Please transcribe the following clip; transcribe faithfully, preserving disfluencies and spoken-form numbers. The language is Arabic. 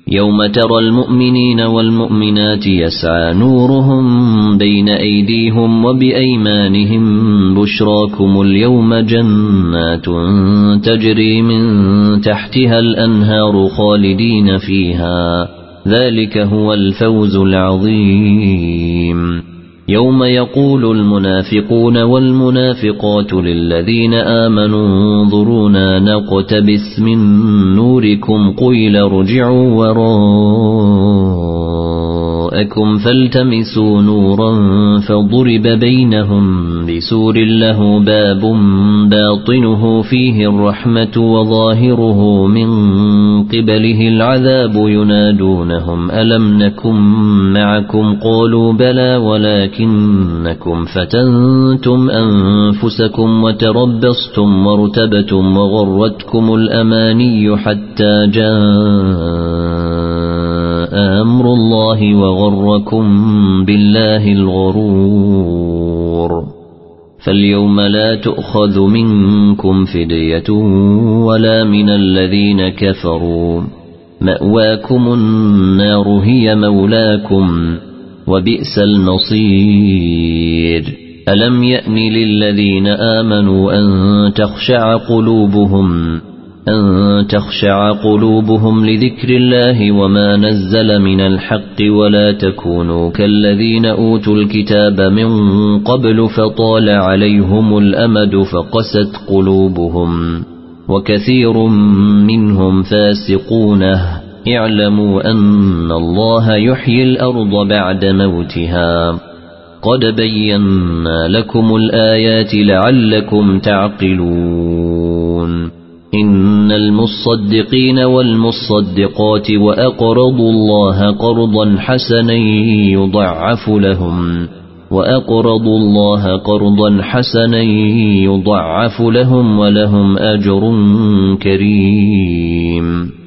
يوم ترى المؤمنين والمؤمنات يسعى نورهم بين أيديهم وبأيمانهم بشراكم اليوم جنات تجري من تحتها الأنهار خالدين فيها ذلك هو الفوز العظيم. يوم يقول المنافقون والمنافقات للذين آمنوا انظرونا نقتبس من نوركم قيل ارجعوا وراءكم فالتمسوا نورا فضرب بينهم بسور له باب باطنه فيه الرحمة وظاهره من قبله العذاب ينادونهم ألم نكن معكم قالوا بلى ولكنكم فتنتم أنفسكم وتربصتم وارتبتم وغرتكم الأماني حتى جاء أمر الله وغركم بالله الغرور. فاليوم لا تؤخذ منكم فدية ولا من الذين كفروا مأواكم النار هي مولاكم وبئس المصير. ألم يأن للذين آمنوا أن تخشع قلوبهم أن تخشع قلوبهم لذكر الله وما نزل من الحق ولا تكونوا كالذين أوتوا الكتاب من قبل فطال عليهم الأمد فقست قلوبهم وكثير منهم فاسقون. اعلموا أن الله يحيي الأرض بعد موتها قد بينا لكم الآيات لعلكم تعقلون. إن المصدقين والمصدقات وأقرضوا الله قرضا حسنا يضعف لهم وأقرضوا الله قرضا حسنا يضعف لهم ولهم أجر كريم.